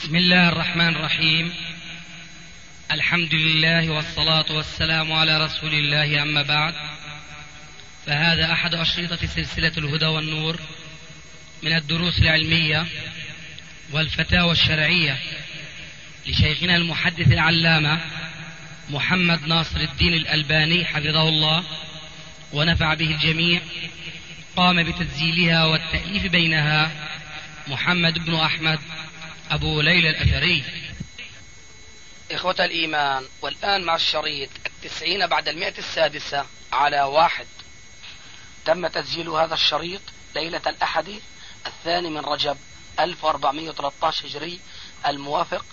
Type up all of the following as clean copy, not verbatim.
بسم الله الرحمن الرحيم. الحمد لله والصلاة والسلام على رسول الله، أما بعد، فهذا أحد أشرطة سلسلة الهدى والنور من الدروس العلمية والفتاوى الشرعية لشيخنا المحدث العلامة محمد ناصر الدين الألباني حفظه الله ونفع به الجميع. قام بتسجيلها والتأليف بينها محمد بن أحمد أبو ليلى الأثري. إخوة الإيمان، والآن مع الشريط 90 بعد 100 على 1. تم تسجيل هذا الشريط ليلة الأحد 2 من رجب 1413 هجري، الموافق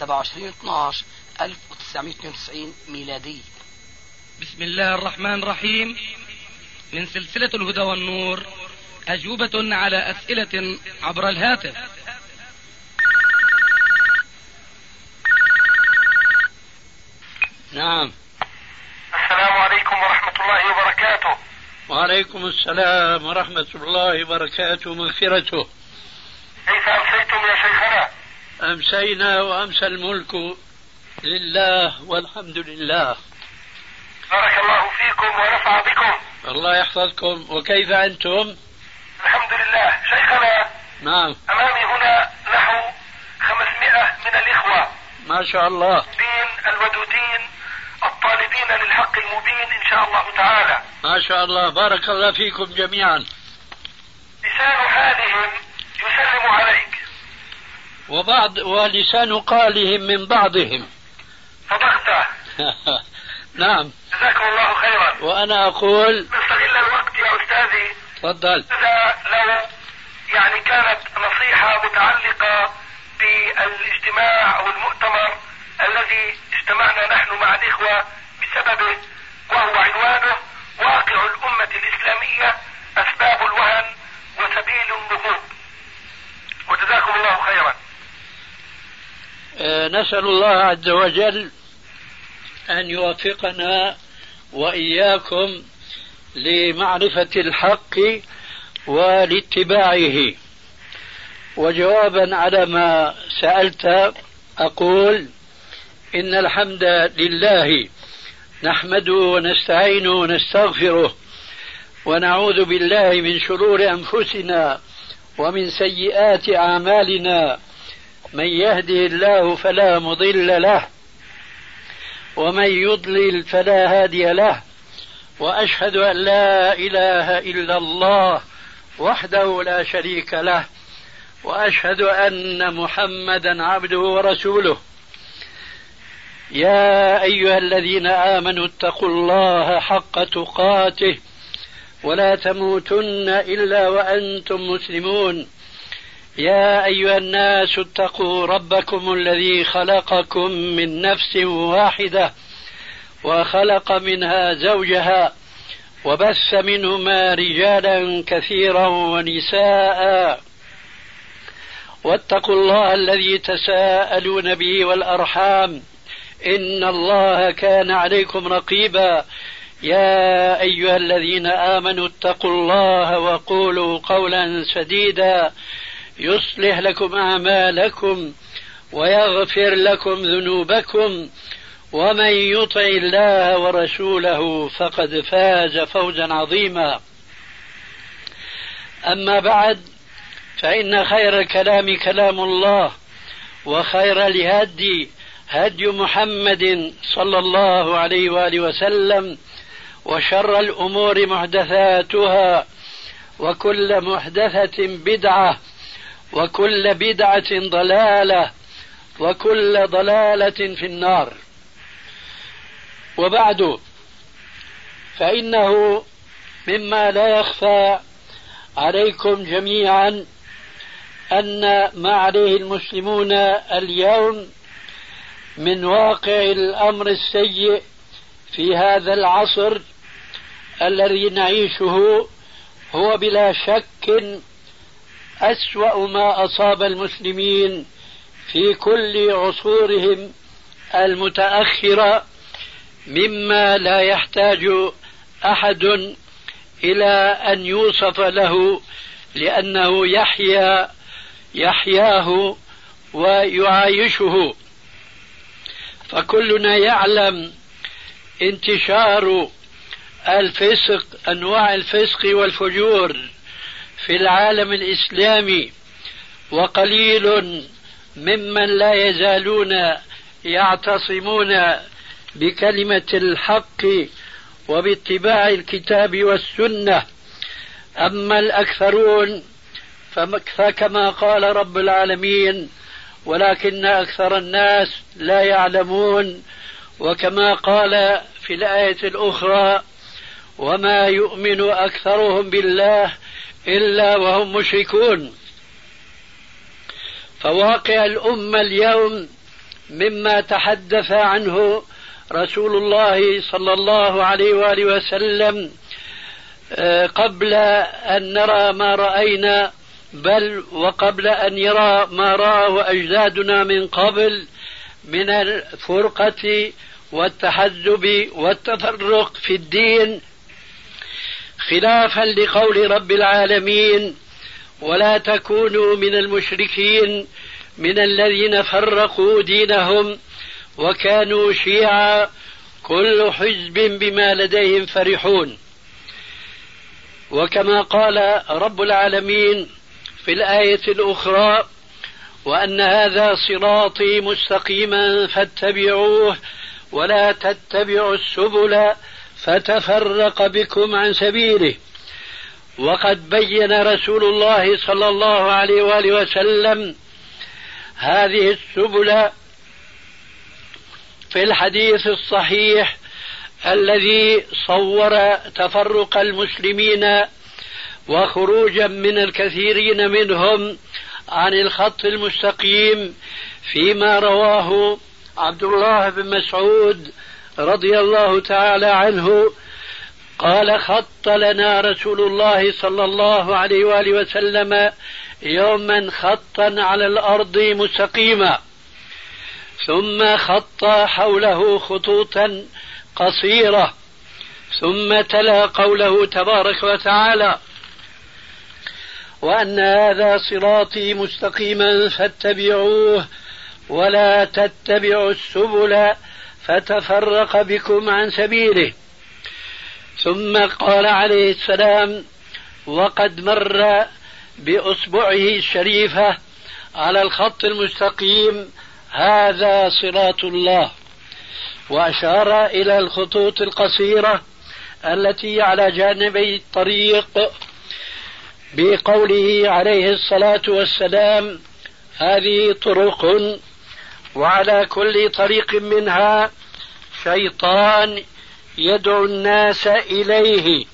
27/12/1992 ميلادي. بسم الله الرحمن الرحيم. من سلسلة الهدى والنور، أجوبة على أسئلة عبر الهاتف. نعم. السلام عليكم ورحمة الله وبركاته. وعليكم السلام ورحمة الله وبركاته مغفرته. كيف أمسيتم يا شيخنا؟ أمسينا وأمسى الملك لله والحمد لله. بارك الله فيكم ونفع بكم. الله يحفظكم. وكيف أنتم؟ الحمد لله. شيخنا، نعم، أمامي هنا نحو 500 من الإخوة، ما شاء الله، الدين الودودين الطالبين للحق المبين إن شاء الله تعالى. ما شاء الله، بارك الله فيكم جميعا. لسان حالهم يسلم عليك، ولسان قالهم من بعضهم. صدقت. نعم، جزاكم الله خيرا. وأنا أقول نستغل الوقت يا أستاذي. تفضل. إذا لو كانت نصيحة متعلقة بالاجتماع أو المؤتمر الذي اجتمعنا نحن مع الإخوة بسببه، وهو عنوانه واقع الأمة الإسلامية، أسباب الوهن وسبيل النهوض. وجزاكم الله خيرا. نسأل الله عز وجل أن يوفقنا وإياكم لمعرفة الحق ولاتباعه. وجوابا على ما سألت أقول: إن الحمد لله نحمده ونستعينه ونستغفره ونعوذ بالله من شرور أنفسنا ومن سيئات أعمالنا. من يهده الله فلا مضل له ومن يضلل فلا هادي له. وأشهد أن لا إله إلا الله وحده لا شريك له، وأشهد أن محمدا عبده ورسوله. يا أيها الذين آمنوا اتقوا الله حق تقاته ولا تموتن إلا وأنتم مسلمون. يا أيها الناس اتقوا ربكم الذي خلقكم من نفس واحدة وخلق منها زوجها وبث منهما رجالا كثيرا ونساء. واتقوا الله الذي تساءلون به والأرحام، إن الله كان عليكم رقيبا. يا أيها الذين آمنوا اتقوا الله وقولوا قولا سديدا يصلح لكم أعمالكم ويغفر لكم ذنوبكم، ومن يطع الله ورسوله فقد فاز فوزا عظيما. أما بعد، فإن خير الكلام كلام الله، وخير الهدي هدي محمد صلى الله عليه وآله وسلم، وشر الأمور محدثاتها، وكل محدثة بدعة، وكل بدعة ضلالة، وكل ضلالة في النار. وبعد، فإنه مما لا يخفى عليكم جميعا أن ما عليه المسلمون اليوم من واقع الأمر السيء في هذا العصر الذي نعيشه هو بلا شك أسوأ ما أصاب المسلمين في كل عصورهم المتأخرة، مما لا يحتاج أحد إلى أن يوصف له، لأنه يحياه ويعايشه. فكلنا يعلم انتشار الفسق، أنواع الفسق والفجور في العالم الإسلامي، وقليل ممن لا يزالون يعتصمون بكلمة الحق وباتباع الكتاب والسنة. أما الأكثرون فكما قال رب العالمين: ولكن أكثر الناس لا يعلمون. وكما قال في الآية الأخرى: وما يؤمن أكثرهم بالله إلا وهم مشركون. فواقع الأمة اليوم مما تحدث عنه رسول الله صلى الله عليه وآله وسلم قبل أن نرى ما رأينا، بل وقبل أن يرى ما رأى أجدادنا من قبل من الفرقة والتحزب والتفرق في الدين، خلافا لقول رب العالمين: ولا تكونوا من المشركين من الذين فرقوا دينهم وكانوا شيعا كل حزب بما لديهم فرحون. وكما قال رب العالمين في الآية الأخرى: وأن هذا صراطي مستقيما فاتبعوه ولا تتبعوا السبل فتفرق بكم عن سبيله. وقد بين رسول الله صلى الله عليه وآله وسلم هذه السبل في الحديث الصحيح الذي صور تفرق المسلمين وخروجا من الكثيرين منهم عن الخط المستقيم، فيما رواه عبد الله بن مسعود رضي الله تعالى عنه قال: خط لنا رسول الله صلى الله عليه وآله وسلم يوما خطا على الأرض مستقيما، ثم خط حوله خطوطا قصيرة، ثم تلا قوله تبارك وتعالى: وأن هذا صراطي مستقيما فاتبعوه ولا تتبعوا السبل فتفرق بكم عن سبيله. ثم قال عليه السلام وقد مر بأصبعه الشريفة على الخط المستقيم: هذا صراط الله، وأشار إلى الخطوط القصيرة التي على جانبي الطريق بقوله عليه الصلاة والسلام: هذه طرق وعلى كل طريق منها شيطان يدعو الناس إليه.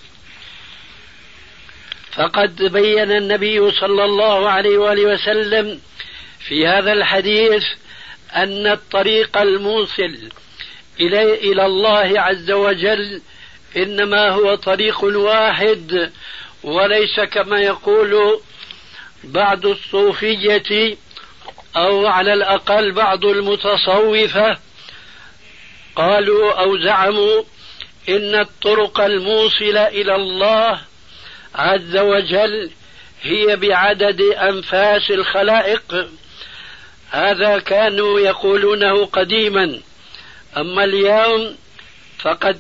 فقد بين النبي صلى الله عليه وآله وسلم في هذا الحديث أن الطريق الموصل إلى الله عز وجل إنما هو طريق واحد، وليس كما يقول بعض الصوفية أو على الأقل بعض المتصوفة قالوا أو زعموا إن الطرق الموصلة إلى الله عز وجل هي بعدد أنفاس الخلائق. هذا كانوا يقولونه قديما، أما اليوم فقد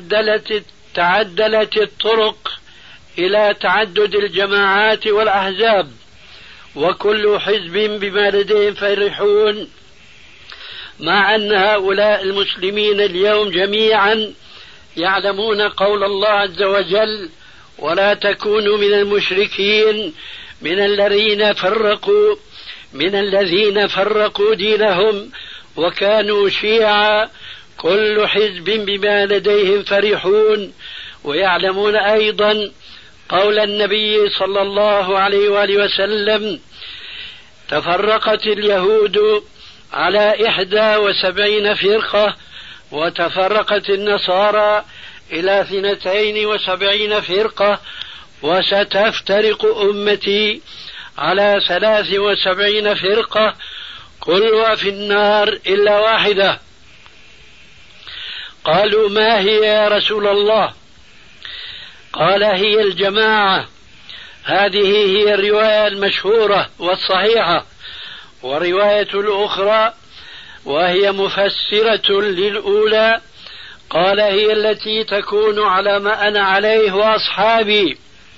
تعدلت الطرق إلى تعدد الجماعات والأحزاب، وكل حزب بما لديهم فرحون، مع أن هؤلاء المسلمين اليوم جميعا يعلمون قول الله عز وجل: ولا تكونوا من المشركين من الذين فرقوا دينهم وكانوا شيعا كل حزب بما لديهم فرحون. ويعلمون أيضا قول النبي صلى الله عليه وآله وسلم: تفرقت اليهود على 71 فرقة وتفرقت النصارى إلى 72 فرقة وستفترق أمتي على 73 فرقة كلها في النار إلا واحدة. قالوا: ما هي يا رسول الله؟ قال: هي الجماعة. هذه هي الرواية المشهورة والصحيحة. ورواية الأخرى وهي مفسرة للأولى قال هي التي تكون على ما أنا عليه وأصحابي.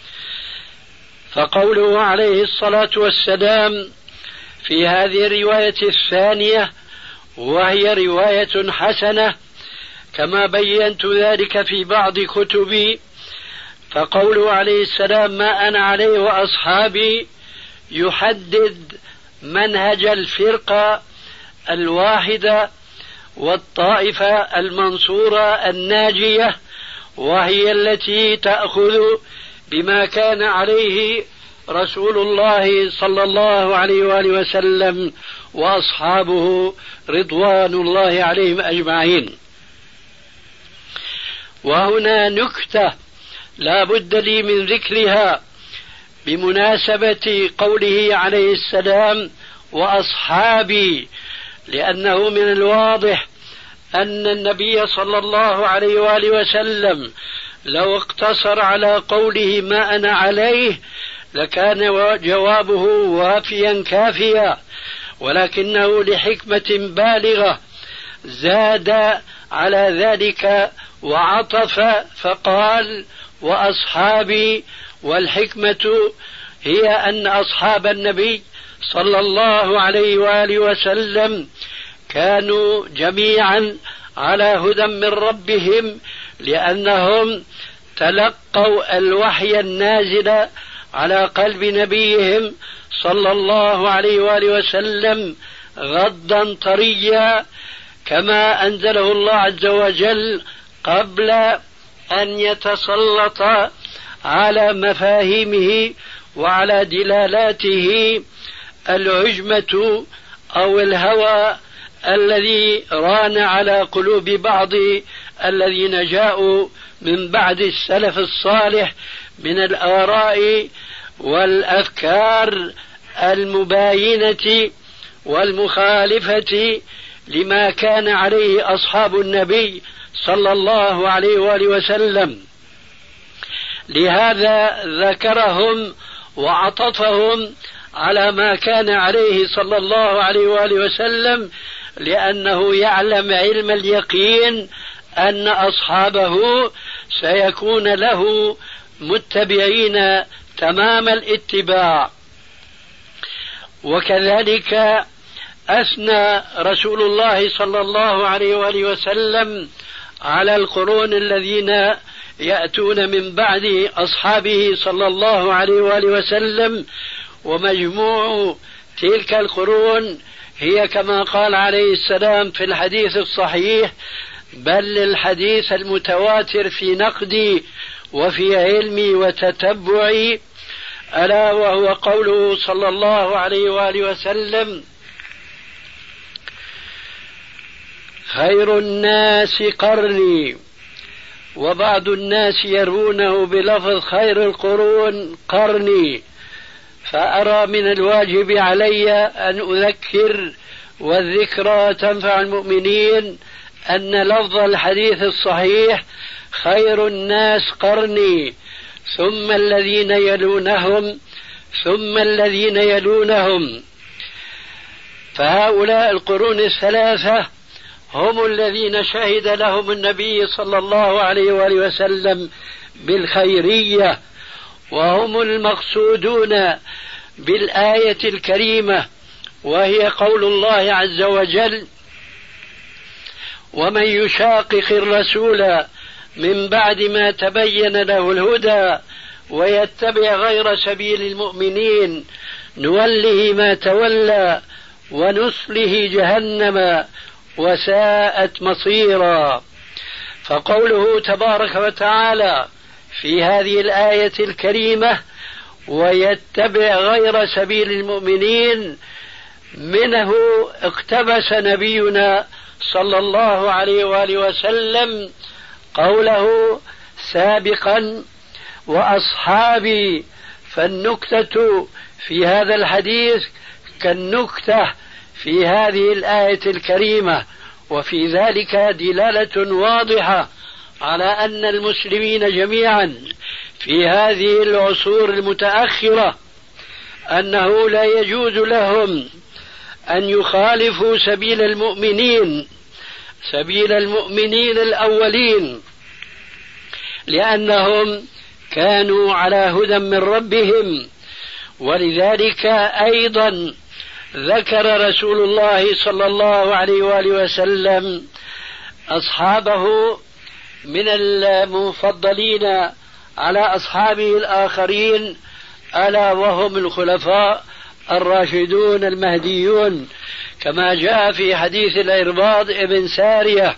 فقوله عليه الصلاة والسلام في هذه الرواية الثانية وهي رواية حسنة كما بينت ذلك في بعض كتبي، فقوله عليه السلام ما أنا عليه وأصحابي يحدد منهج الفرقة الواحدة والطائفة المنصورة الناجية، وهي التي تأخذ بما كان عليه رسول الله صلى الله عليه وآله وسلم وأصحابه رضوان الله عليهم أجمعين. وهنا نكتة لا بد لي من ذكرها بمناسبة قوله عليه السلام وأصحابي، لأنه من الواضح أن النبي صلى الله عليه وآله وسلم لو اقتصر على قوله ما أنا عليه لكان جوابه وافيا كافيا، ولكنه لحكمة بالغة زاد على ذلك وعطف فقال وأصحابي. والحكمة هي أن أصحاب النبي صلى الله عليه وآله وسلم كانوا جميعا على هدى من ربهم، لأنهم تلقوا الوحي النازل على قلب نبيهم صلى الله عليه وآله وسلم غضا طريا كما أنزله الله عز وجل قبل أن يتسلط على مفاهيمه وعلى دلالاته العجمة أو الهوى الذي ران على قلوب بعض الذين جاءوا من بعد السلف الصالح من الآراء والأفكار المباينة والمخالفة لما كان عليه أصحاب النبي صلى الله عليه وآله وسلم. لهذا ذكرهم وعطفهم على ما كان عليه صلى الله عليه وآله وسلم، لأنه يعلم علم اليقين أن أصحابه سيكون له متبعين تمام الاتباع. وكذلك أثنى رسول الله صلى الله عليه وآله وسلم على القرون الذين يأتون من بعد أصحابه صلى الله عليه وآله وسلم، ومجموع تلك القرون هي كما قال عليه السلام في الحديث الصحيح بل الحديث المتواتر في نقدي وفي علمي وتتبعي، ألا وهو قوله صلى الله عليه وآله وسلم خير الناس قرني، وبعض الناس يرونه بلفظ خير القرون قرني، فأرى من الواجب علي أن أذكر والذكرى تنفع المؤمنين أن لفظ الحديث الصحيح خير الناس قرني ثم الذين يلونهم ثم الذين يلونهم. فهؤلاء القرون الثلاثة هم الذين شهد لهم النبي صلى الله عليه وآله وسلم بالخيرية، وهم المقصودون بالآية الكريمة، وهي قول الله عز وجل ومن يشاقق الرسول من بعد ما تبين له الهدى ويتبع غير سبيل المؤمنين نوله ما تولى ونصله جهنم وساءت مصيرا. فقوله تبارك وتعالى في هذه الآية الكريمة ويتبع غير سبيل المؤمنين منه اقتبس نبينا صلى الله عليه وآله وسلم قوله سابقا وأصحابي، فالنكتة في هذا الحديث كالنكتة في هذه الآية الكريمة، وفي ذلك دلالة واضحة على أن المسلمين جميعا في هذه العصور المتأخرة أنه لا يجوز لهم أن يخالفوا سبيل المؤمنين الأولين، لأنهم كانوا على هدى من ربهم. ولذلك أيضا ذكر رسول الله صلى الله عليه وآله وسلم أصحابه من المفضلين على أصحابه الآخرين، ألا وهم الخلفاء الراشدون المهديون، كما جاء في حديث الإرباض ابن سارية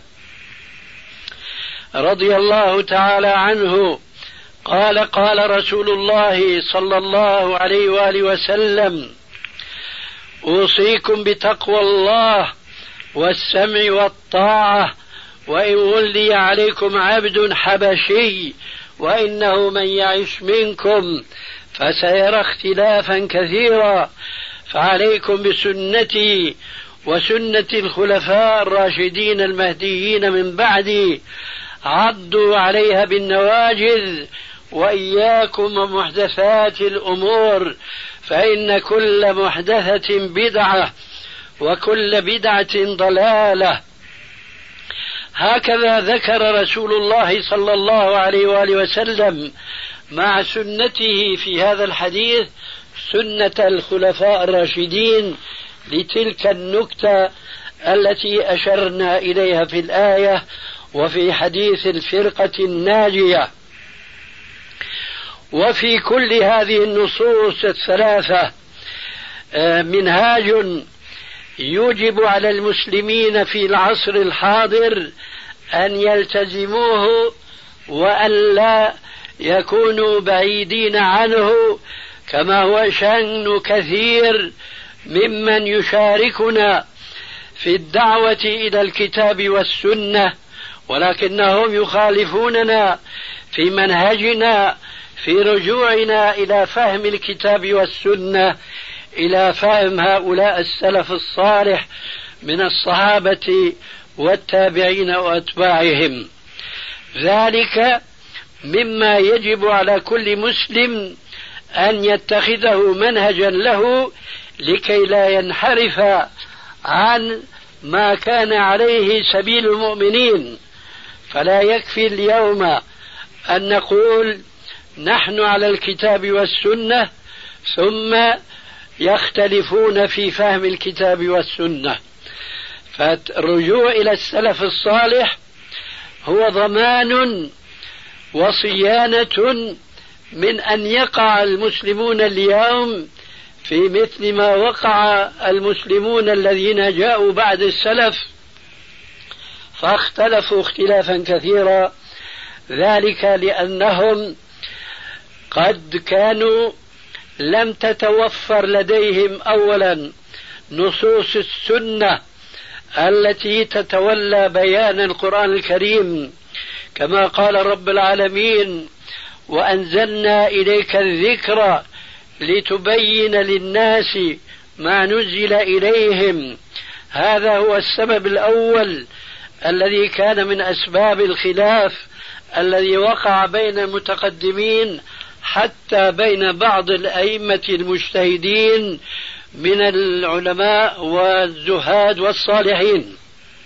رضي الله تعالى عنه قال: قال رسول الله صلى الله عليه وآله وسلم: أوصيكم بتقوى الله والسمع والطاعة، وإن ولي عليكم عبد حبشي، وإنه من يعش منكم فسيرى اختلافا كثيرا، فعليكم بسنتي وسنة الخلفاء الراشدين المهديين من بعدي، عضوا عليها بالنواجذ، وإياكم ومحدثات الأمور، فإن كل محدثة بدعة وكل بدعة ضلالة. هكذا ذكر رسول الله صلى الله عليه وآله وسلم مع سنته في هذا الحديث سنة الخلفاء الراشدين لتلك النكتة التي أشرنا إليها في الآية وفي حديث الفرقة الناجية. وفي كل هذه النصوص الثلاثة منهاج يوجب على المسلمين في العصر الحاضر أن يلتزموه وأن لا يكونوا بعيدين عنه، كما هو شأن كثير ممن يشاركنا في الدعوة إلى الكتاب والسنة، ولكنهم يخالفوننا في منهجنا، في رجوعنا إلى فهم الكتاب والسنة، إلى فهم هؤلاء السلف الصالح من الصحابة والتابعين وأتباعهم. ذلك مما يجب على كل مسلم أن يتخذه منهجا له لكي لا ينحرف عن ما كان عليه سبيل المؤمنين. فلا يكفي اليوم أن نقول نحن على الكتاب والسنة ثم يختلفون في فهم الكتاب والسنة. فالرجوع إلى السلف الصالح هو ضمان وصيانة من أن يقع المسلمون اليوم في مثل ما وقع المسلمون الذين جاءوا بعد السلف فاختلفوا اختلافا كثيرا، ذلك لأنهم قد كانوا لم تتوفر لديهم أولا نصوص السنة التي تتولى بيان القرآن الكريم، كما قال رب العالمين: وأنزلنا إليك الذكر لتبين للناس ما نزل إليهم. هذا هو السبب الأول الذي كان من أسباب الخلاف الذي وقع بين المتقدمين حتى بين بعض الأئمة المجتهدين من العلماء والزهاد والصالحين.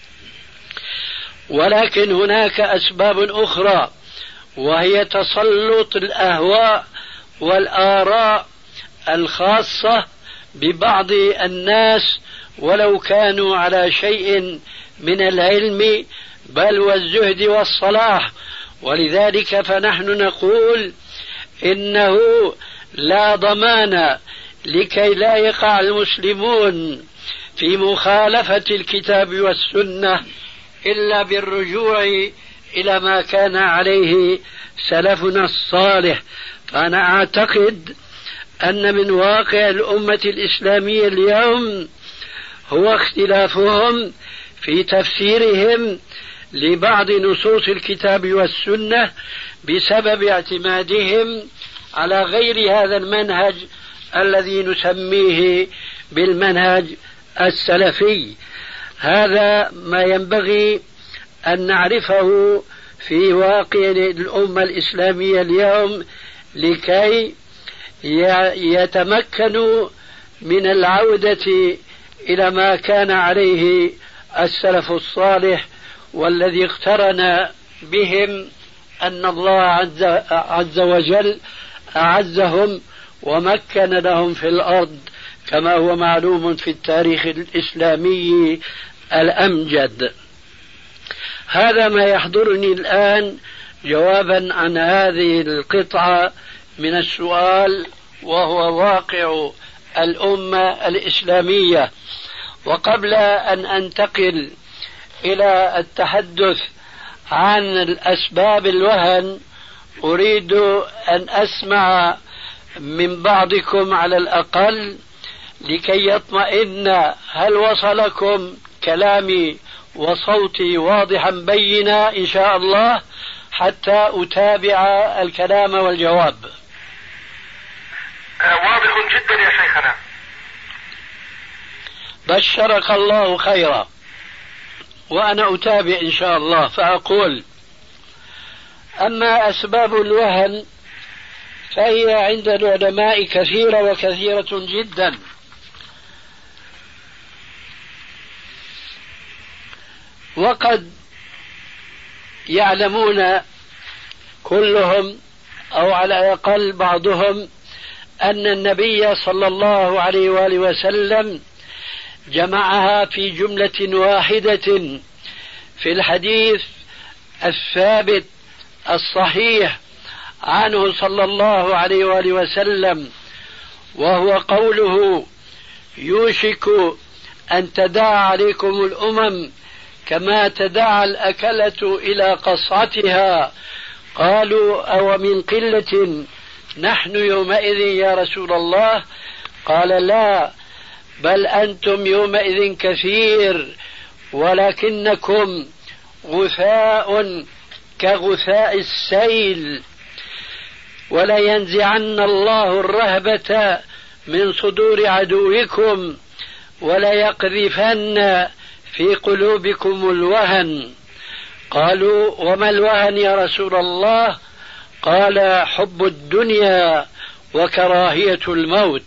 ولكن هناك أسباب أخرى، وهي تسلط الأهواء والآراء الخاصة ببعض الناس ولو كانوا على شيء من العلم بل والزهد والصلاح. ولذلك فنحن نقول إنه لا ضمان لكي لا يقع المسلمون في مخالفة الكتاب والسنة إلا بالرجوع إلى ما كان عليه سلفنا الصالح. فأنا أعتقد أن من واقع الأمة الإسلامية اليوم هو اختلافهم في تفسيرهم لبعض نصوص الكتاب والسنة بسبب اعتمادهم على غير هذا المنهج الذي نسميه بالمنهج السلفي. هذا ما ينبغي أن نعرفه في واقع الأمة الإسلامية اليوم لكي يتمكنوا من العودة إلى ما كان عليه السلف الصالح، والذي اقترن بهم أن الله عز وجل أعزهم ومكن لهم في الأرض، كما هو معلوم في التاريخ الإسلامي الأمجد. هذا ما يحضرني الآن جوابا عن هذه القطعة من السؤال، وهو واقع الأمة الإسلامية. وقبل أن أنتقل إلى التحدث عن الأسباب الوهن، أريد أن أسمع من بعضكم على الأقل لكي يطمئن، هل وصلكم كلامي وصوتي واضحا بينا إن شاء الله، حتى أتابع الكلام والجواب؟ واضح جدا يا شيخنا. بشرك الله خيرا. وأنا أتابع إن شاء الله، فأقول: أما أسباب الوهن فهي عند العلماء كثيرة وكثيرة جدا، وقد يعلمون كلهم أو على الأقل بعضهم أن النبي صلى الله عليه وآله وسلم جمعها في جملة واحدة في الحديث الثابت الصحيح عنه صلى الله عليه وآله وسلم، وهو قوله: يوشك أن تداعى عليكم الأمم كما تداعى الأكلة إلى قصعتها. قالوا: أو من قلة نحن يومئذ يا رسول الله؟ قال: لا، بل أنتم يومئذ كثير، ولكنكم غثاء كغثاء السيل، ولينزعن الله الرهبة من صدور عدوكم، وليقذفن في قلوبكم الوهن. قالوا: وما الوهن يا رسول الله؟ قال: حب الدنيا وكراهية الموت.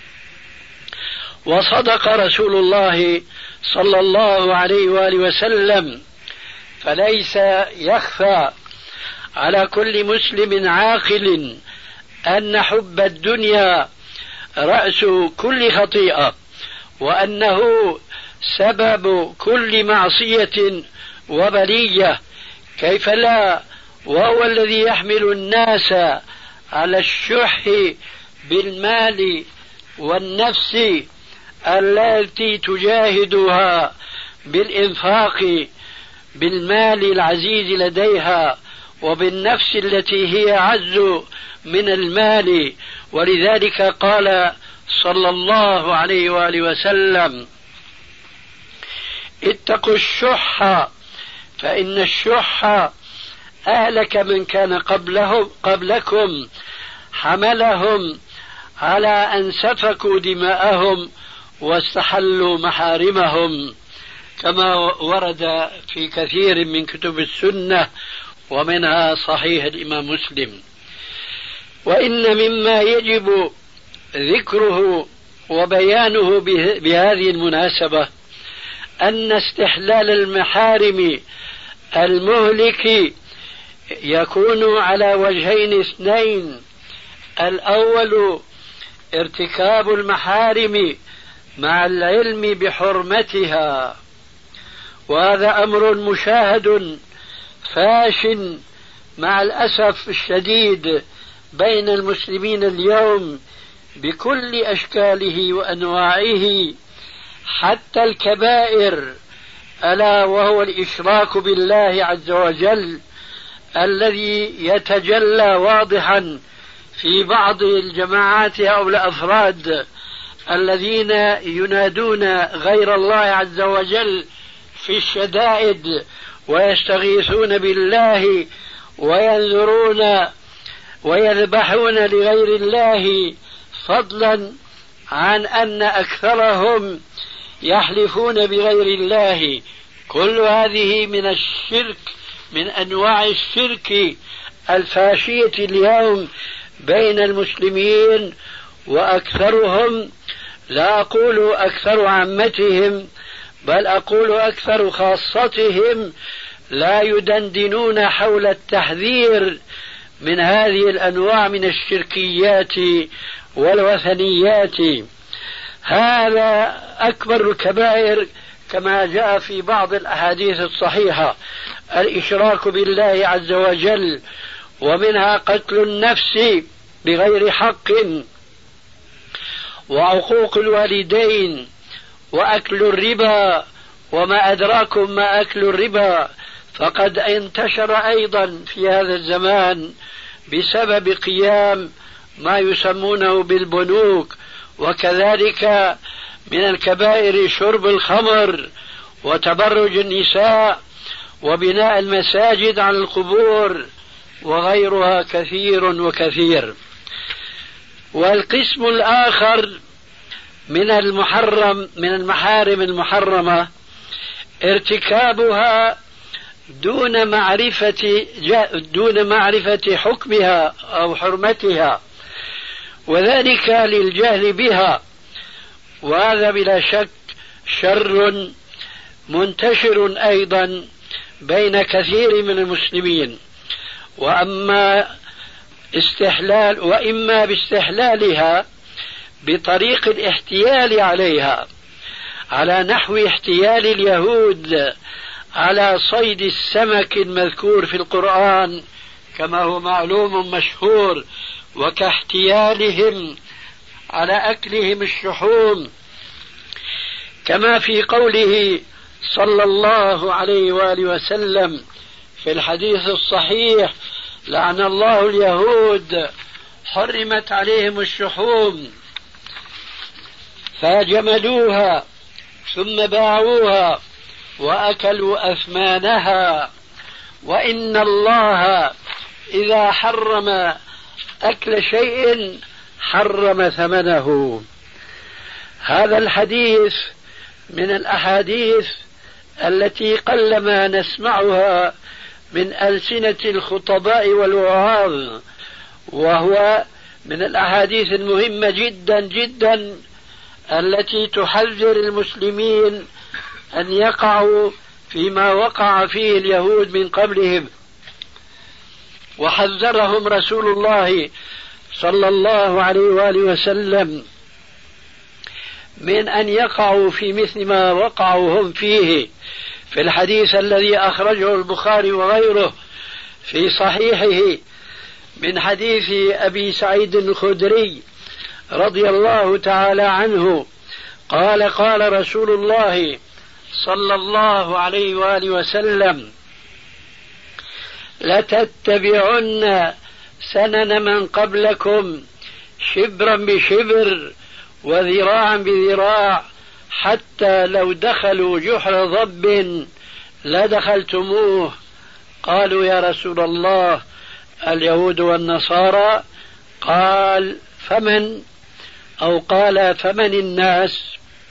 وصدق رسول الله صلى الله عليه وآله وسلم، فليس يخفى على كل مسلم عاقل أن حب الدنيا رأس كل خطيئة، وأنه سبب كل معصية وبلية. كيف لا، وهو الذي يحمل الناس على الشح بالمال والنفس التي تجاهدها بالإنفاق بالمال العزيز لديها، وبالنفس التي هي أعز من المال. ولذلك قال صلى الله عليه وآله وسلم: اتقوا الشح فإن الشح أهلك من كان قبلكم، حملهم على أن سفكوا دماءهم واستحلوا محارمهم، كما ورد في كثير من كتب السنة ومنها صحيح الإمام مسلم. وإن مما يجب ذكره وبيانه بهذه المناسبة أن استحلال المحارم المهلك يكون على وجهين اثنين: الأول ارتكاب المحارم مع العلم بحرمتها، وهذا أمر مشاهد فاش مع الأسف الشديد بين المسلمين اليوم بكل أشكاله وأنواعه، حتى الكبائر، ألا وهو الإشراك بالله عز وجل الذي يتجلى واضحا في بعض الجماعات أو الأفراد الذين ينادون غير الله عز وجل في الشدائد ويستغيثون بالله وينذرون ويذبحون لغير الله، فضلا عن أن أكثرهم يحلفون بغير الله. كل هذه من الشرك، من أنواع الشرك الفاشية اليوم بين المسلمين، وأكثرهم لا أقول أكثر عامتهم، بل أقول أكثر خاصتهم لا يدندنون حول التحذير من هذه الأنواع من الشركيات والوثنيات. هذا أكبر الكبائر كما جاء في بعض الأحاديث الصحيحة، الإشراك بالله عز وجل، ومنها قتل النفس بغير حق، وعقوق الوالدين، وأكل الربا، وما أدراكم ما أكل الربا، فقد انتشر أيضا في هذا الزمان بسبب قيام ما يسمونه بالبنوك. وكذلك من الكبائر شرب الخمر وتبرج النساء وبناء المساجد على القبور وغيرها كثير وكثير. والقسم الآخر من المحارم المحرمة ارتكابها دون معرفة حكمها أو حرمتها، وذلك للجهل بها، وهذا بلا شك شر منتشر أيضا بين كثير من المسلمين. وإما باستحلالها بطريق الاحتيال عليها، على نحو احتيال اليهود على صيد السمك المذكور في القرآن كما هو معلوم مشهور، وكاحتيالهم على أكلهم الشحوم، كما في قوله صلى الله عليه وآله وسلم في الحديث الصحيح: لعن الله اليهود حرمت عليهم الشحوم فجمدوها ثم باعوها وأكلوا أثمانها، وإن الله إذا حرم أكل شيء حرم ثمنه. هذا الحديث من الأحاديث التي قلما نسمعها من ألسنة الخطباء والوعاظ، وهو من الأحاديث المهمة جدا جدا التي تحذر المسلمين أن يقعوا فيما وقع فيه اليهود من قبلهم. وحذرهم رسول الله صلى الله عليه وآله وسلم من أن يقعوا في مثل ما وقعوا هم فيه، في الحديث الذي أخرجه البخاري وغيره في صحيحه من حديث أبي سعيد الخدري رضي الله تعالى عنه قال: قال رسول الله صلى الله عليه وآله وسلم: لتتبعن سنن من قبلكم شبرا بشبر وذراعا بذراع حتى لو دخلوا جحر ضب لدخلتموه. قالوا: يا رسول الله اليهود والنصارى؟ قال: فمن؟ أو قال: فمن الناس؟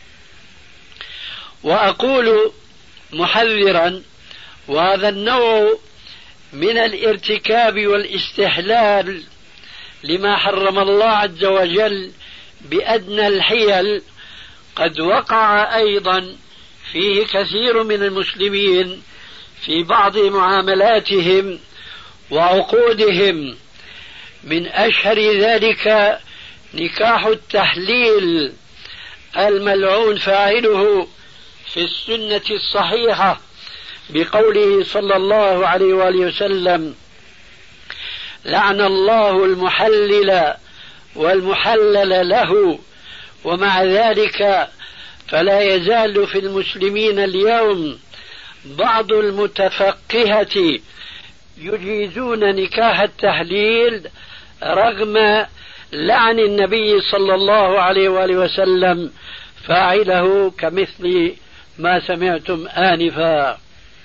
وأقول محذرا: وهذا النوع من الارتكاب والاستحلال لما حرم الله عز وجل بأدنى الحيل قد وقع أيضا فيه كثير من المسلمين في بعض معاملاتهم وعقودهم. من أشهر ذلك نكاح التحليل الملعون فاعله في السنة الصحيحة بقوله صلى الله عليه وآله وسلم: لعن الله المحلل والمحلل له. ومع ذلك فلا يزال في المسلمين اليوم بعض المتفقهة يجيزون نكاح التحليل رغم لعن النبي صلى الله عليه وآله وسلم فاعله، كمثل ما سمعتم آنفا.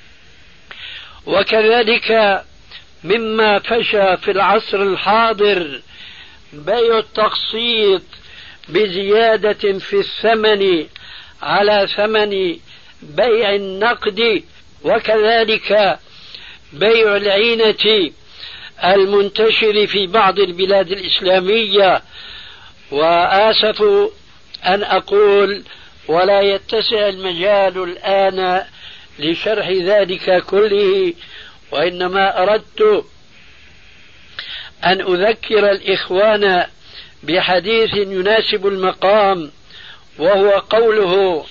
وكذلك مما فشى في العصر الحاضر بيع التقسيط بزيادة في الثمن على ثمن بيع النقد، وكذلك بيع العينة المنتشر في بعض البلاد الإسلامية. وآسف أن أقول، ولا يتسع المجال الآن لشرح ذلك كله، وإنما أردت أن أذكر الإخوان بحديث يناسب المقام، وهو قوله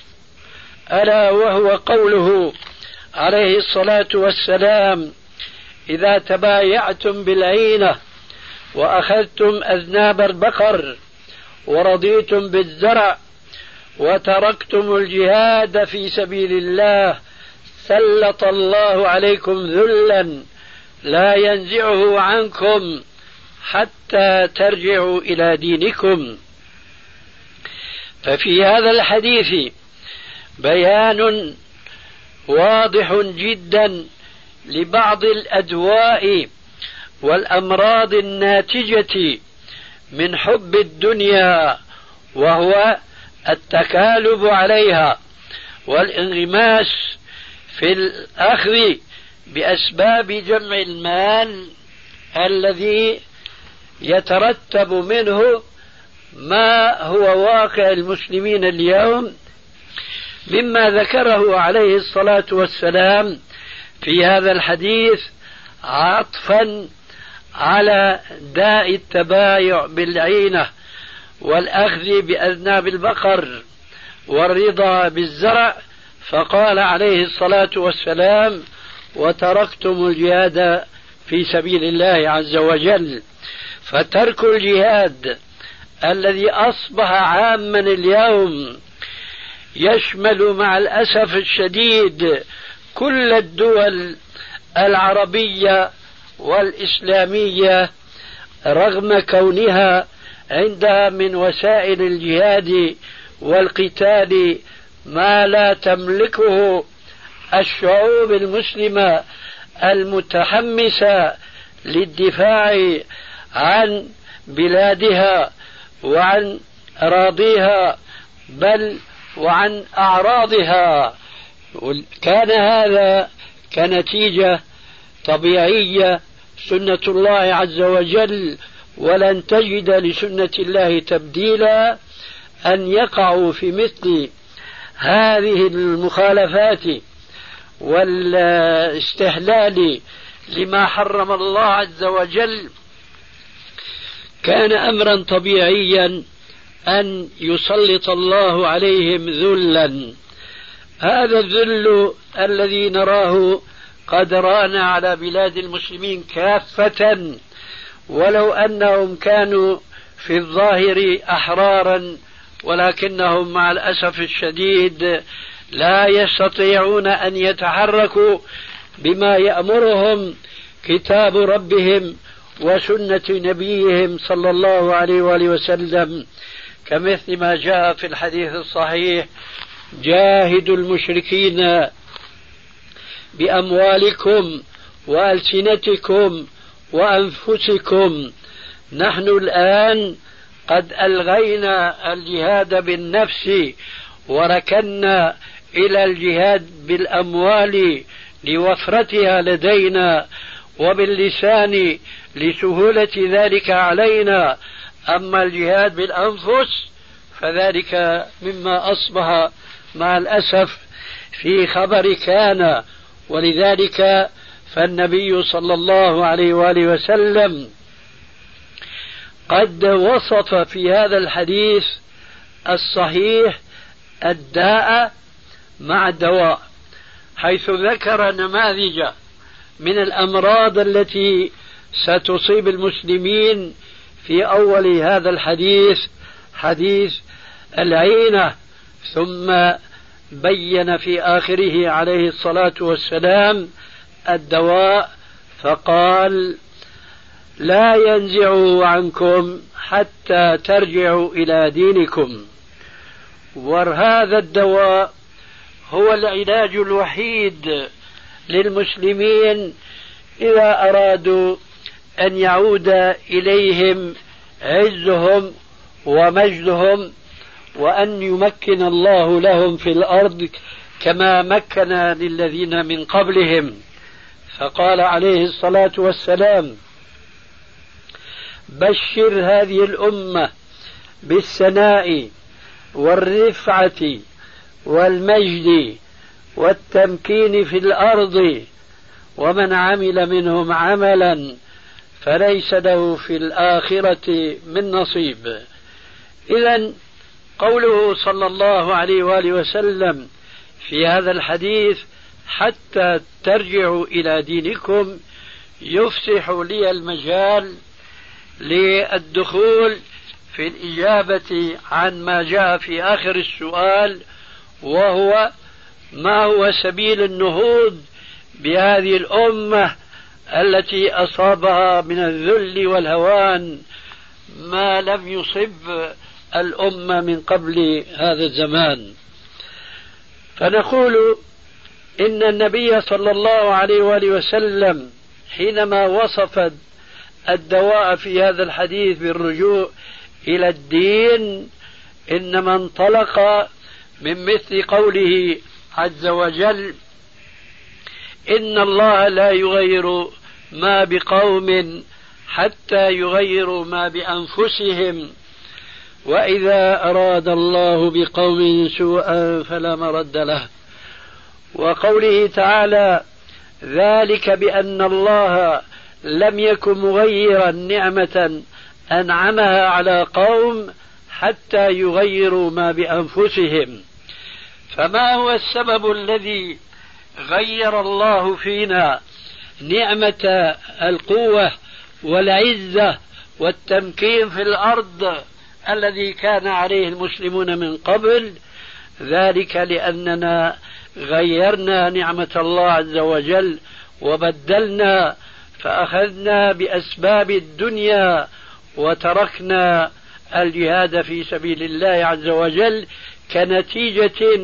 عليه الصلاة والسلام: إذا تبايعتم بالعينة وأخذتم أذناب البقر ورضيتم بالزرع وتركتم الجهاد في سبيل الله سلط الله عليكم ذلا لا ينزعه عنكم حتى ترجعوا إلى دينكم. ففي هذا الحديث بيان واضح جدا لبعض الأدواء والأمراض الناتجة من حب الدنيا، وهو التكالب عليها والانغماس في الأخذ بأسباب جمع المال الذي يترتب منه ما هو واقع المسلمين اليوم، مما ذكره عليه الصلاة والسلام في هذا الحديث عطفا على داء التبايع بالعينة والأخذ بأذناب البقر والرضا بالزرع، فقال عليه الصلاة والسلام: وتركتم الجهاد في سبيل الله عز وجل. فترك الجهاد الذي أصبح عاما اليوم يشمل مع الأسف الشديد كل الدول العربية والإسلامية، رغم كونها عندها من وسائل الجهاد والقتال ما لا تملكه الشعوب المسلمة المتحمسة للدفاع عن بلادها وعن أراضيها بل وعن أعراضها. كان هذا كنتيجة طبيعية سنة الله عز وجل، ولن تجد لسنة الله تبديلا، أن يقعوا في مثل هذه المخالفات والاستحلال لما حرم الله عز وجل. كان أمرا طبيعيا أن يسلط الله عليهم ذلا. هذا الذل الذي نراه قد ران على بلاد المسلمين كافة، ولو أنهم كانوا في الظاهر أحرارا، ولكنهم مع الأسف الشديد لا يستطيعون أن يتحركوا بما يأمرهم كتاب ربهم وسنة نبيهم صلى الله عليه وآله وسلم، كمثل ما جاء في الحديث الصحيح: جاهدوا المشركين بأموالكم وألسنتكم وأنفسكم. نحن الآن قد ألغينا الجهاد بالنفس وركنا إلى الجهاد بالأموال لوفرتها لدينا، وباللسان لسهولة ذلك علينا. أما الجهاد بالأنفس فذلك مما أصبح مع الأسف في خبر كان. ولذلك فالنبي صلى الله عليه وآله وسلم قد وصف في هذا الحديث الصحيح الداء مع الدواء، حيث ذكر نماذج من الأمراض التي ستصيب المسلمين في أول هذا الحديث، حديث العينة، ثم بين في آخره عليه الصلاة والسلام الدواء، فقال: لا ينزعه عنكم حتى ترجعوا إلى دينكم. وهذا الدواء هو العلاج الوحيد للمسلمين إذا أرادوا أن يعود إليهم عزهم ومجدهم، وأن يمكن الله لهم في الأرض كما مكن للذين من قبلهم. فقال عليه الصلاة والسلام: بشر هذه الأمة بالسناء والرفعة والمجد والتمكين في الأرض، ومن عمل منهم عملا فليس له في الآخرة من نصيب. إذن قوله صلى الله عليه وآله وسلم في هذا الحديث حتى ترجعوا إلى دينكم يفسح لي المجال للدخول في الإجابة عن ما جاء في آخر السؤال، وهو ما هو سبيل النهوض بهذه الأمة التي أصابها من الذل والهوان ما لم يصب الأمة من قبل هذا الزمان. فنقول إن النبي صلى الله عليه وآله وسلم حينما وصف الدواء في هذا الحديث بالرجوع إلى الدين إنما انطلق من مثل قوله عز وجل: إن الله لا يغير ما بقوم حتى يغيروا ما بأنفسهم، وإذا أراد الله بقوم سوءا فلا مرد له. وقوله تعالى: ذلك بأن الله لم يكن مغيرا نعمة أنعمها على قوم حتى يغيروا ما بأنفسهم. فما هو السبب الذي غير الله فينا نعمة القوة والعزة والتمكين في الأرض الذي كان عليه المسلمون من قبل؟ ذلك لأننا غيرنا نعمة الله عز وجل وبدلنا، فأخذنا بأسباب الدنيا وتركنا الجهاد في سبيل الله عز وجل كنتيجة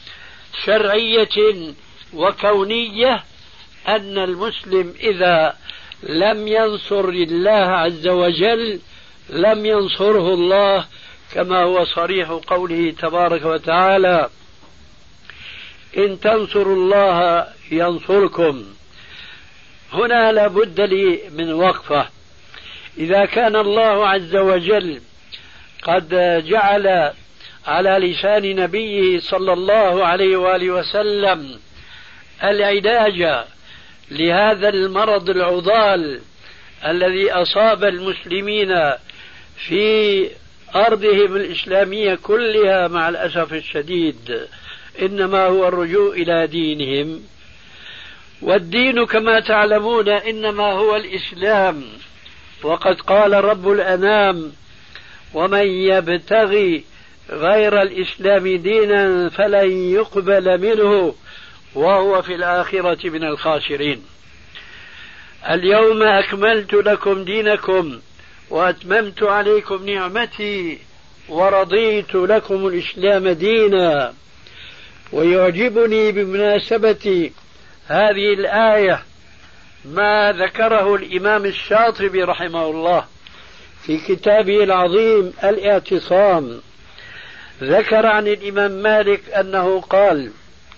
شرعية وكونية، أن المسلم إذا لم ينصر الله عز وجل لم ينصره الله، كما هو صريح قوله تبارك وتعالى: إن تنصروا الله ينصركم. هنا لابد لي من وقفة. إذا كان الله عز وجل قد جعل على لسان نبيه صلى الله عليه وآله وسلم العلاج لهذا المرض العضال الذي أصاب المسلمين في أرضهم الإسلامية كلها، مع الأسف الشديد إنما هو الرجوع إلى دينهم، والدين كما تعلمون إنما هو الإسلام. وقد قال رب الأنام: ومن يبتغي غير الإسلام دينا فلن يقبل منه وهو في الآخرة من الخاسرين. اليوم أكملت لكم دينكم وأتممت عليكم نعمتي ورضيت لكم الإسلام دينا. ويعجبني بمناسبة هذه الآية ما ذكره الإمام الشاطبي رحمه الله في كتابه العظيم الاعتصام. ذكر عن الإمام مالك أنه قال: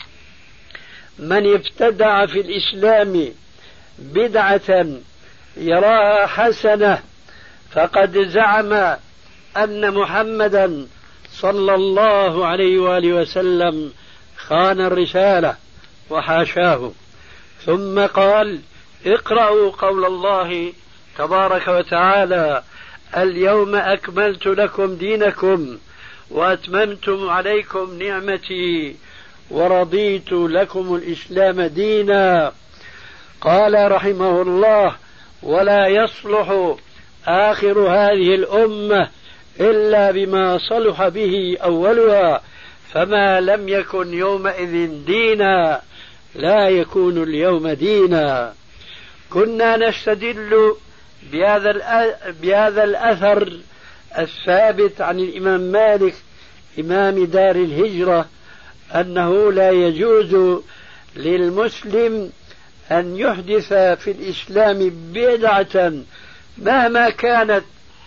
من ابتدع في الإسلام بدعة يراها حسنة فقد زعم أن محمدا صلى الله عليه وآله وسلم خان الرسالة، وحاشاه. ثم قال: اقرأوا قول الله تبارك وتعالى: اليوم أكملت لكم دينكم وأتممت عليكم نعمتي ورضيت لكم الإسلام دينا. قال رحمه الله: ولا يصلح آخر هذه الأمة إلا بما صلح به أولها، فما لم يكن يومئذ دينا لا يكون اليوم دينا. كنا نستدل بهذا الأثر الثابت عن الإمام مالك إمام دار الهجرة أنه لا يجوز للمسلم أن يحدث في الإسلام بدعة مهما كانت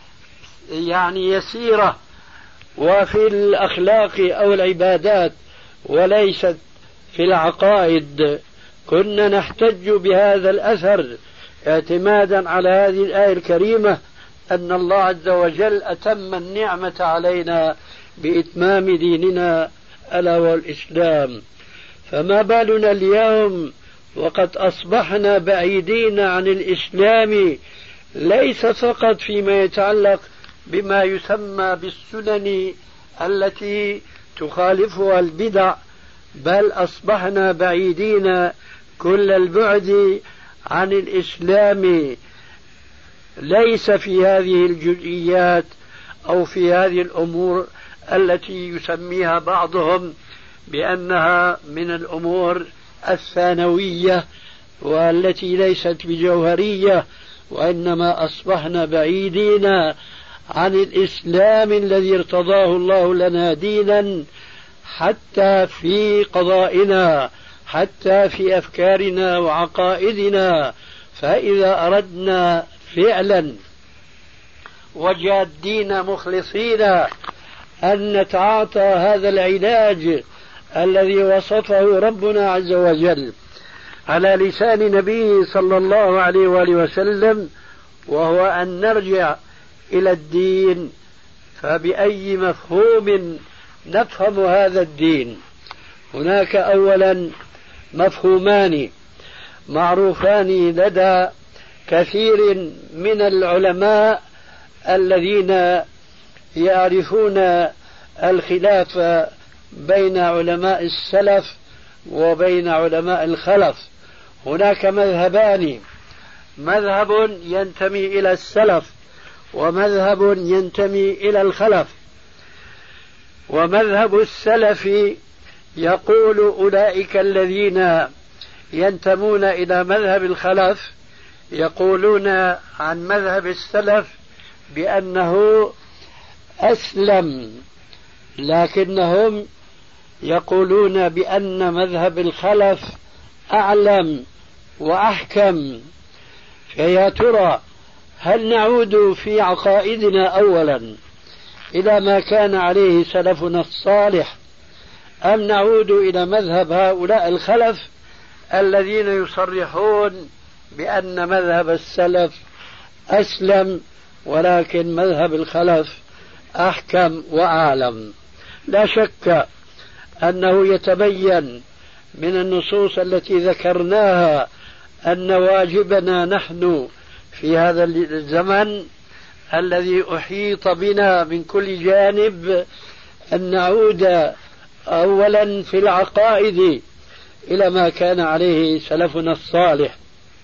يسيرة وفي الأخلاق أو العبادات وليست في العقائد. كنا نحتج بهذا الأثر اعتمادا على هذه الآية الكريمة أن الله عز وجل أتم النعمة علينا بإتمام ديننا ألا والإسلام. فما بالنا اليوم وقد أصبحنا بعيدين عن الإسلام، ليس فقط فيما يتعلق بما يسمى بالسنن التي تخالفها البدع، بل أصبحنا بعيدين كل البعد عن الإسلام، ليس في هذه الجزئيات أو في هذه الأمور التي يسميها بعضهم بأنها من الأمور الثانوية والتي ليست بجوهرية، وإنما أصبحنا بعيدين عن الإسلام الذي ارتضاه الله لنا دينا، حتى في قضائنا، حتى في أفكارنا وعقائدنا. فإذا أردنا فعلا وجادين مخلصين أن نتعاطى هذا العلاج الذي وصفه ربنا عز وجل على لسان نبيه صلى الله عليه وآله وسلم، وهو أن نرجع إلى الدين، فبأي مفهوم نفهم هذا الدين؟ هناك أولا مفهومان معروفان لدى كثير من العلماء الذين يعرفون الخلاف بين علماء السلف وبين علماء الخلف. هناك مذهبان، مذهب ينتمي إلى السلف ومذهب ينتمي إلى الخلف. ومذهب السلف يقول أولئك الذين ينتمون إلى مذهب الخلف يقولون عن مذهب السلف بأنه أسلم، لكنهم يقولون بأن مذهب الخلف أعلم وأحكم. فيا ترى هل نعود في عقائدنا أولا إلى ما كان عليه سلفنا الصالح، أم نعود إلى مذهب هؤلاء الخلف الذين يصرحون بأن مذهب السلف أسلم ولكن مذهب الخلف أحكم وأعلم؟ لا شك أنه يتبين من النصوص التي ذكرناها أن واجبنا نحن في هذا الزمن الذي أحيط بنا من كل جانب أن نعود أولا في العقائد إلى ما كان عليه سلفنا الصالح،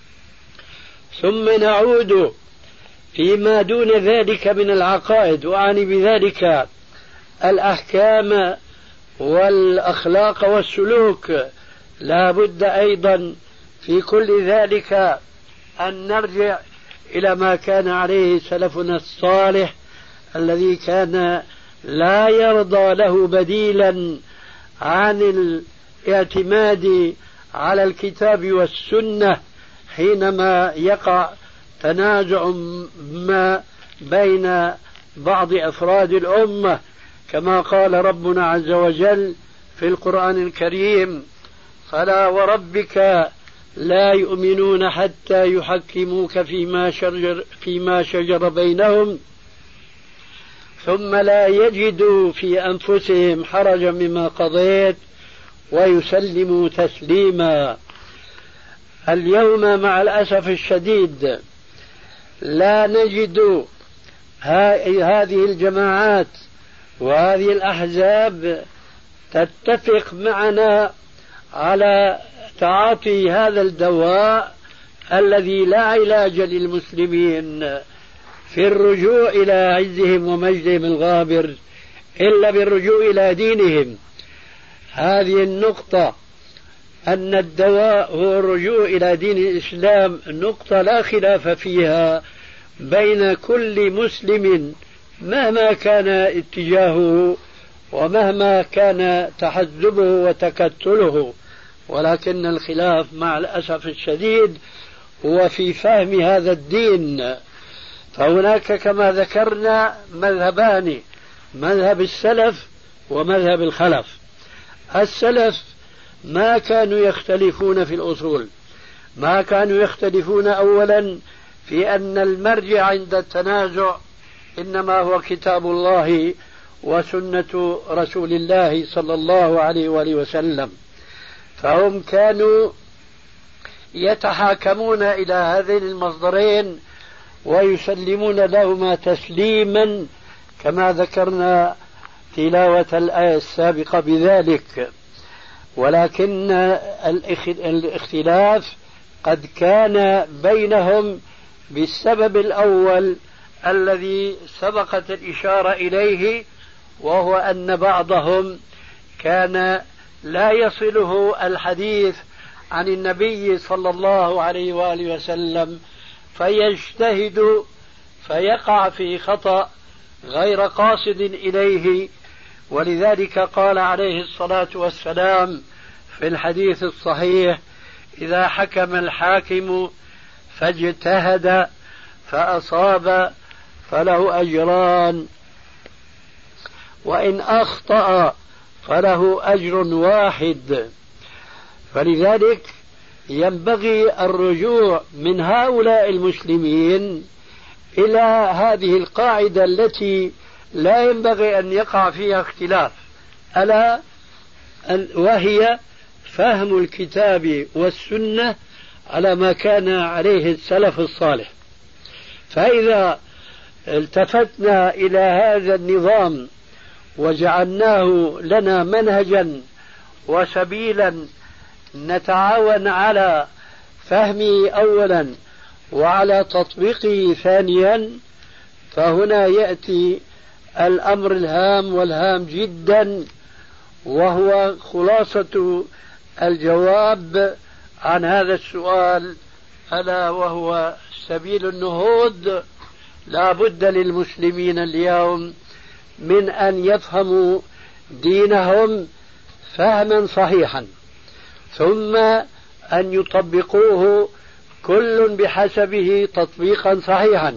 ثم نعود فيما دون ذلك من العقائد، وأعني بذلك الأحكام والأخلاق والسلوك. لا بد أيضا في كل ذلك أن نرجع إلى ما كان عليه سلفنا الصالح الذي كان لا يرضى له بديلا عن الاعتماد على الكتاب والسنة حينما يقع تنازع ما بين بعض أفراد الأمة، كما قال ربنا عز وجل في القرآن الكريم: فلا وربك لا يؤمنون حتى يحكموك فيما شجر بينهم ثم لا يجدوا في أنفسهم حرجا مما قضيت ويسلموا تسليما. اليوم مع الأسف الشديد لا نجد هذه الجماعات وهذه الأحزاب تتفق معنا على تعاطي هذا الدواء الذي لا علاج للمسلمين في الرجوع إلى عزهم ومجدهم الغابر إلا بالرجوع إلى دينهم. هذه النقطة أن الدواء هو الرجوع إلى دين الإسلام نقطة لا خلاف فيها بين كل مسلم مهما كان اتجاهه ومهما كان تحزبه وتكتله، ولكن الخلاف مع الأسف الشديد هو في فهم هذا الدين. فهناك كما ذكرنا مذهبان، مذهب السلف ومذهب الخلف. السلف ما كانوا يختلفون في الأصول، ما كانوا يختلفون أولا في أن المرجع عند التنازع إنما هو كتاب الله وسنة رسول الله صلى الله عليه وآله وسلم، فهم كانوا يتحاكمون إلى هذين المصدرين ويسلمون لهما تسليما كما ذكرنا تلاوة الآية السابقة بذلك. ولكن الاختلاف قد كان بينهم بالسبب الأول الذي سبقت الإشارة إليه، وهو أن بعضهم كان لا يصله الحديث عن النبي صلى الله عليه وآله وسلم فيجتهد فيقع في خطأ غير قاصد إليه. ولذلك قال عليه الصلاة والسلام في الحديث الصحيح: إذا حكم الحاكم فاجتهد فأصاب فله أجران، وإن أخطأ فله أجر واحد. فلذلك ينبغي الرجوع من هؤلاء المسلمين إلى هذه القاعدة التي لا ينبغي أن يقع فيها اختلاف، ألا وهي فهم الكتاب والسنة على ما كان عليه السلف الصالح. فإذا التفتنا إلى هذا النظام وجعلناه لنا منهجا وسبيلا نتعاون على فهمه أولا وعلى تطبيقه ثانيا، فهنا يأتي الأمر الهام والهام جدا، وهو خلاصة الجواب عن هذا السؤال، ألا وهو سبيل النهوض. لا بد للمسلمين اليوم من أن يفهموا دينهم فهما صحيحا، ثم أن يطبقوه كل بحسبه تطبيقا صحيحا.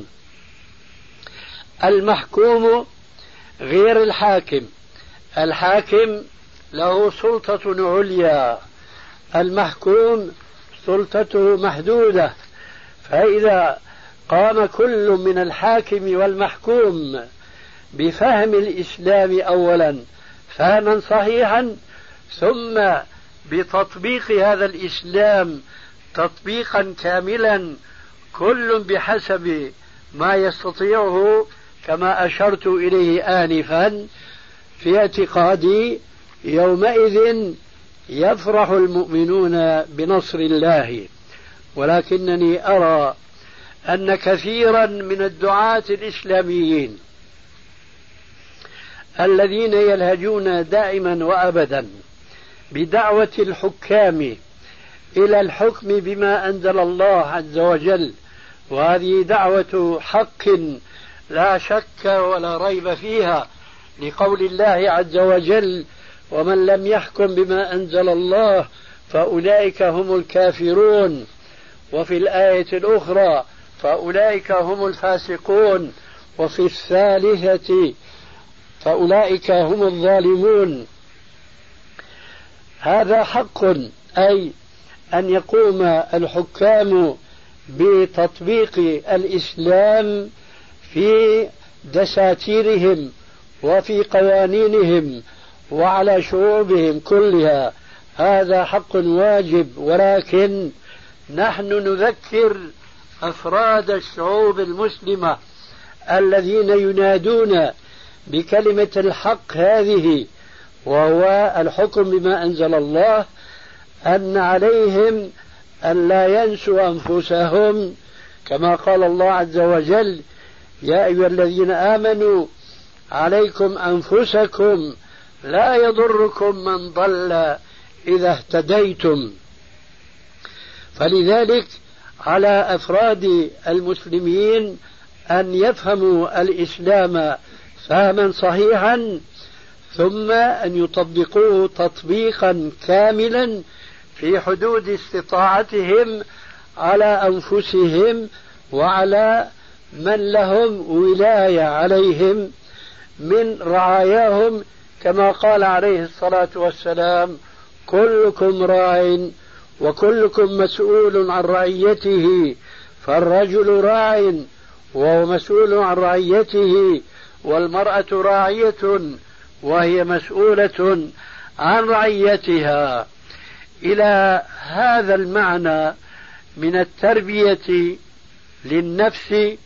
المحكوم غير الحاكم، الحاكم له سلطة عليا، المحكوم سلطته محدودة. فإذا قام كل من الحاكم والمحكوم بفهم الإسلام أولا فهما صحيحا، ثم بتطبيق هذا الإسلام تطبيقا كاملا كل بحسب ما يستطيعه، كما أشرت إليه آنفا، في اعتقادي يومئذ يفرح المؤمنون بنصر الله. ولكنني أرى أن كثيرا من الدعاة الإسلاميين الذين يلهجون دائما وأبدا بدعوة الحكام إلى الحكم بما أنزل الله عز وجل، وهذه دعوة حق لا شك ولا ريب فيها، لقول الله عز وجل: ومن لم يحكم بما أنزل الله فأولئك هم الكافرون، وفي الآية الأخرى: فأولئك هم الفاسقون، وفي الثالثة: فأولئك هم الظالمون. هذا حق، أي أن يقوم الحكام بتطبيق الإسلام في دساتيرهم وفي قوانينهم وعلى شعوبهم كلها، هذا حق واجب. ولكن نحن نذكر أفراد الشعوب المسلمة الذين ينادون بكلمة الحق هذه، وهو الحكم بما أنزل الله، أن عليهم أن لا ينسوا أنفسهم، كما قال الله عز وجل: يا أيها الذين آمنوا عليكم أنفسكم لا يضركم من ضل إذا اهتديتم. فلذلك على أفراد المسلمين أن يفهموا الإسلام فهما صحيحا، ثم أن يطبقوه تطبيقا كاملا في حدود استطاعتهم على أنفسهم وعلى من لهم ولاية عليهم من رعاياهم، كما قال عليه الصلاة والسلام: كلكم راع وكلكم مسؤول عن رعيته، فالرجل راع وهو مسؤول عن رعيته، والمرأة راعية وهي مسؤولة عن رعيتها. إلى هذا المعنى من التربية للنفس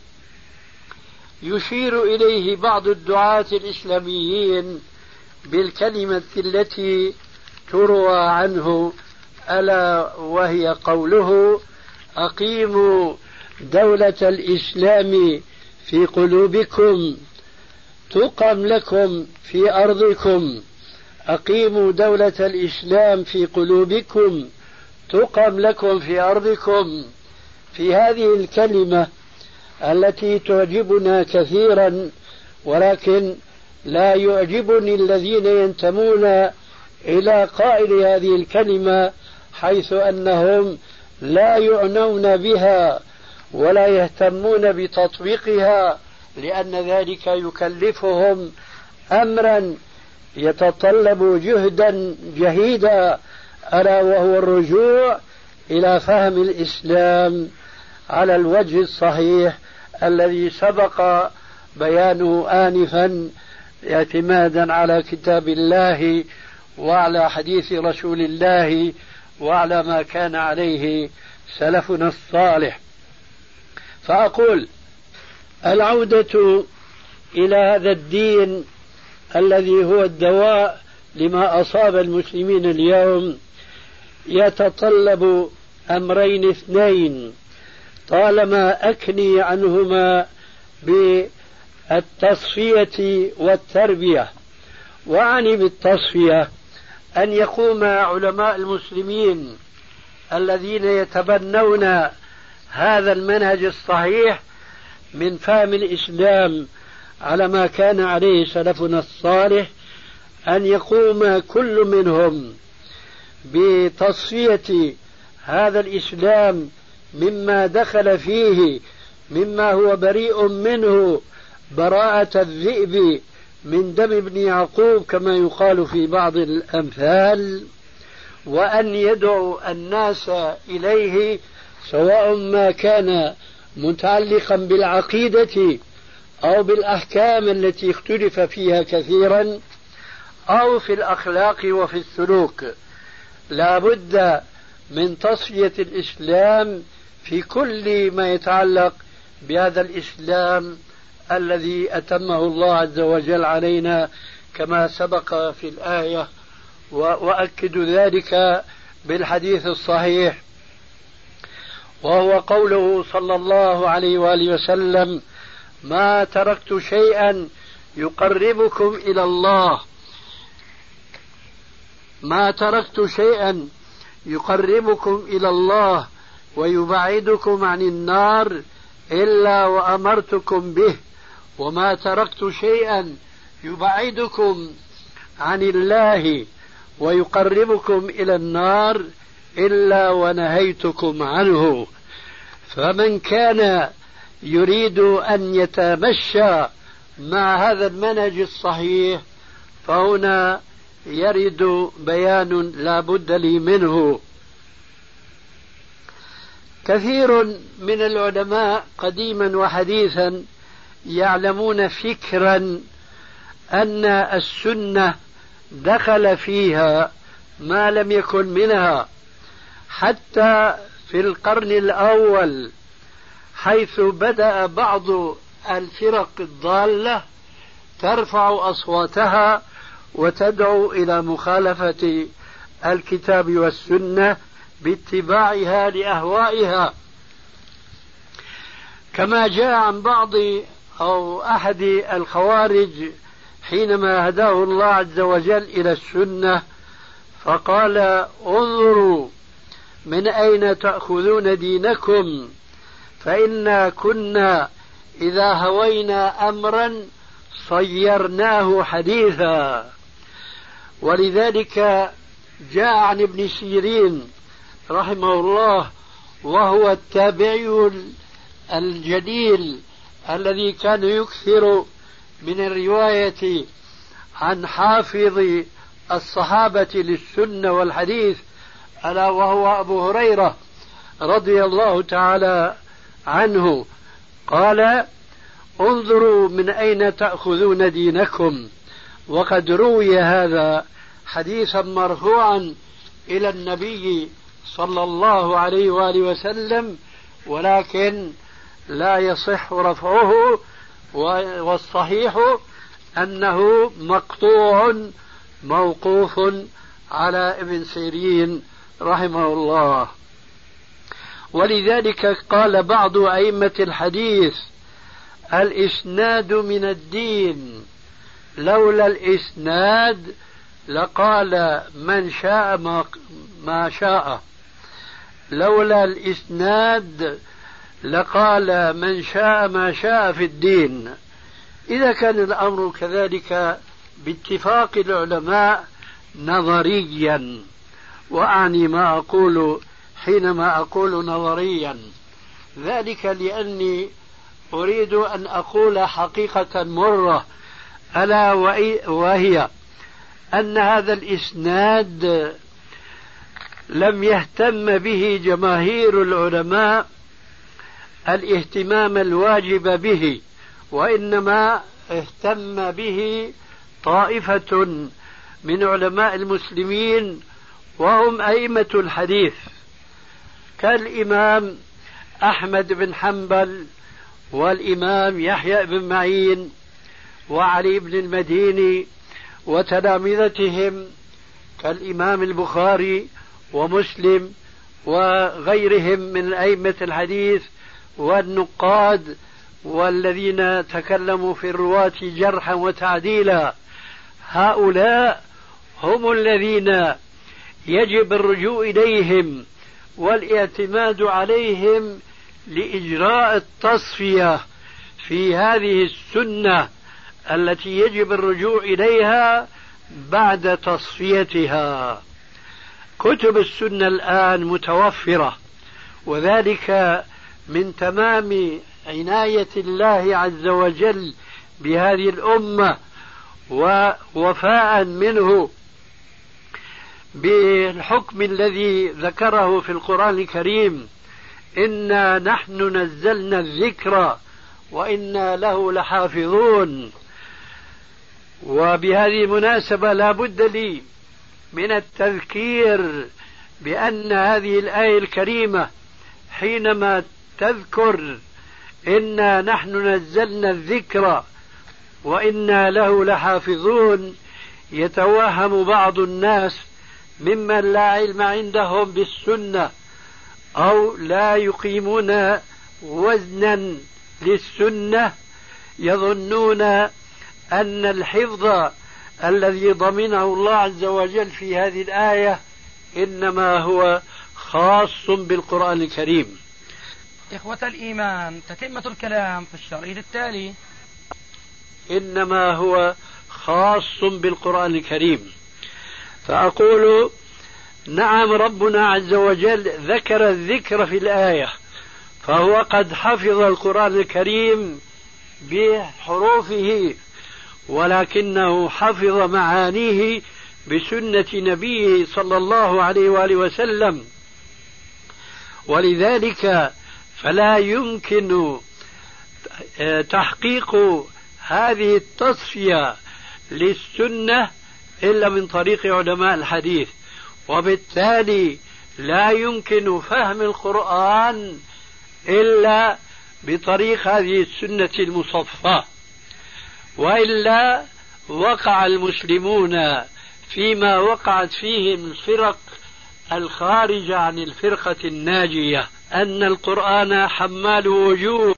يشير إليه بعض الدعاة الإسلاميين بالكلمة التي تروى عنه، ألا وهي قوله: أقيموا دولة الإسلام في قلوبكم تقم لكم في أرضكم. أقيموا دولة الإسلام في قلوبكم تقم لكم في أرضكم. في هذه الكلمة التي تعجبنا كثيرا، ولكن لا يعجبني الذين ينتمون إلى قائل هذه الكلمة، حيث أنهم لا يعنون بها ولا يهتمون بتطبيقها، لأن ذلك يكلفهم أمرا يتطلب جهدا جهيدا، ألا وهو الرجوع إلى فهم الإسلام على الوجه الصحيح الذي سبق بيانه آنفا، اعتمادا على كتاب الله وعلى حديث رسول الله وعلى ما كان عليه سلفنا الصالح. فأقول: العودة إلى هذا الدين الذي هو الدواء لما أصاب المسلمين اليوم يتطلب أمرين اثنين، طالما أكني عنهما بالتصفية والتربية. وأعني بالتصفية أن يقوم علماء المسلمين الذين يتبنون هذا المنهج الصحيح من فهم الإسلام على ما كان عليه سلفنا الصالح، أن يقوم كل منهم بتصفية هذا الإسلام مما دخل فيه مما هو بريء منه براءة الذئب من دم ابن يعقوب كما يقال في بعض الأمثال، وأن يدعو الناس إليه، سواء ما كان متعلقا بالعقيدة أو بالأحكام التي اختلف فيها كثيرا أو في الأخلاق وفي السلوك. لا بد من تصفية الإسلام في كل ما يتعلق بهذا الإسلام الذي أتمه الله عز وجل علينا كما سبق في الآية، وأكد ذلك بالحديث الصحيح، وهو قوله صلى الله عليه وآله وسلم: ما تركت شيئا يقربكم إلى الله، ما تركت شيئا يقربكم إلى الله ويبعدكم عن النار إلا وأمرتكم به، وما تركت شيئا يبعدكم عن الله ويقربكم إلى النار إلا ونهيتكم عنه. فمن كان يريد أن يتمشى مع هذا المنهج الصحيح فهنا يرد بيان لا بد لي منه. كثير من العلماء قديما وحديثا يعلمون فكرا أن السنة دخل فيها ما لم يكن منها، حتى في القرن الأول حيث بدأ بعض الفرق الضالة ترفع أصواتها وتدعو إلى مخالفة الكتاب والسنة باتباعها لأهوائها، كما جاء عن بعض أو أحد الخوارج حينما هداه الله عز وجل إلى السنة فقال: انظروا من أين تأخذون دينكم، فإنا كنا إذا هوينا أمرا صيرناه حديثا. ولذلك جاء عن ابن سيرين رحمه الله، وهو التابعي الجليل الذي كان يكثر من الرواية عن حافظ الصحابة للسنة والحديث، ألا وهو أبو هريرة رضي الله تعالى عنه، قال: انظروا من أين تأخذون دينكم. وقد روي هذا حديثا مرفوعا إلى النبي صلى الله عليه وآله وسلم، ولكن لا يصح رفعه، والصحيح أنه مقطوع موقوف على ابن سيرين رحمه الله. ولذلك قال بعض أئمة الحديث: الإسناد من الدين، لولا الإسناد لقال من شاء ما شاء، لولا الإسناد لقال من شاء ما شاء في الدين. إذا كان الأمر كذلك باتفاق العلماء نظريا، وأعني ما أقول حينما أقول نظريا ذلك لأني أريد أن أقول حقيقة مرة، ألا وهي أن هذا الإسناد لم يهتم به جماهير العلماء الاهتمام الواجب به، وإنما اهتم به طائفة من علماء المسلمين وهم أئمة الحديث، كالإمام أحمد بن حنبل والإمام يحيى بن معين وعلي بن المديني وتلامذتهم كالإمام البخاري ومسلم وغيرهم من أئمة الحديث والنقاد والذين تكلموا في الرواة جرحا وتعديلا. هؤلاء هم الذين يجب الرجوع إليهم والاعتماد عليهم لإجراء التصفية في هذه السنة التي يجب الرجوع إليها بعد تصفيتها. كتب السنة الآن متوفرة، وذلك من تمام عناية الله عز وجل بهذه الأمة ووفاء منه بالحكم الذي ذكره في القرآن الكريم: إنا نحن نزلنا الذكر وإنا له لحافظون. وبهذه المناسبة لا بد لي من التذكير بأن هذه الآية الكريمة حينما تذكر إنا نحن نزلنا الذكر وإنا له لحافظون، يتوهم بعض الناس ممن لا علم عندهم بالسنة أو لا يقيمون وزنا للسنة، يظنون أن الحفظ الذي ضمنه الله عز وجل في هذه الآية إنما هو خاص بالقرآن الكريم. إخوة الإيمان، تتمة الكلام في الشريط التالي. إنما هو خاص بالقرآن الكريم. فأقول: نعم، ربنا عز وجل ذكر الذكر في الآية، فهو قد حفظ القرآن الكريم بحروفه، ولكنه حفظ معانيه بسنة نبيه صلى الله عليه وآله وسلم. ولذلك فلا يمكن تحقيق هذه التصفية للسنة إلا من طريق علماء الحديث، وبالتالي لا يمكن فهم القرآن إلا بطريق هذه السنة المصفاة، وإلا وقع المسلمون فيما وقعت فيه الفرق الخارجة عن الفرقة الناجية، أن القرآن حمال وجوه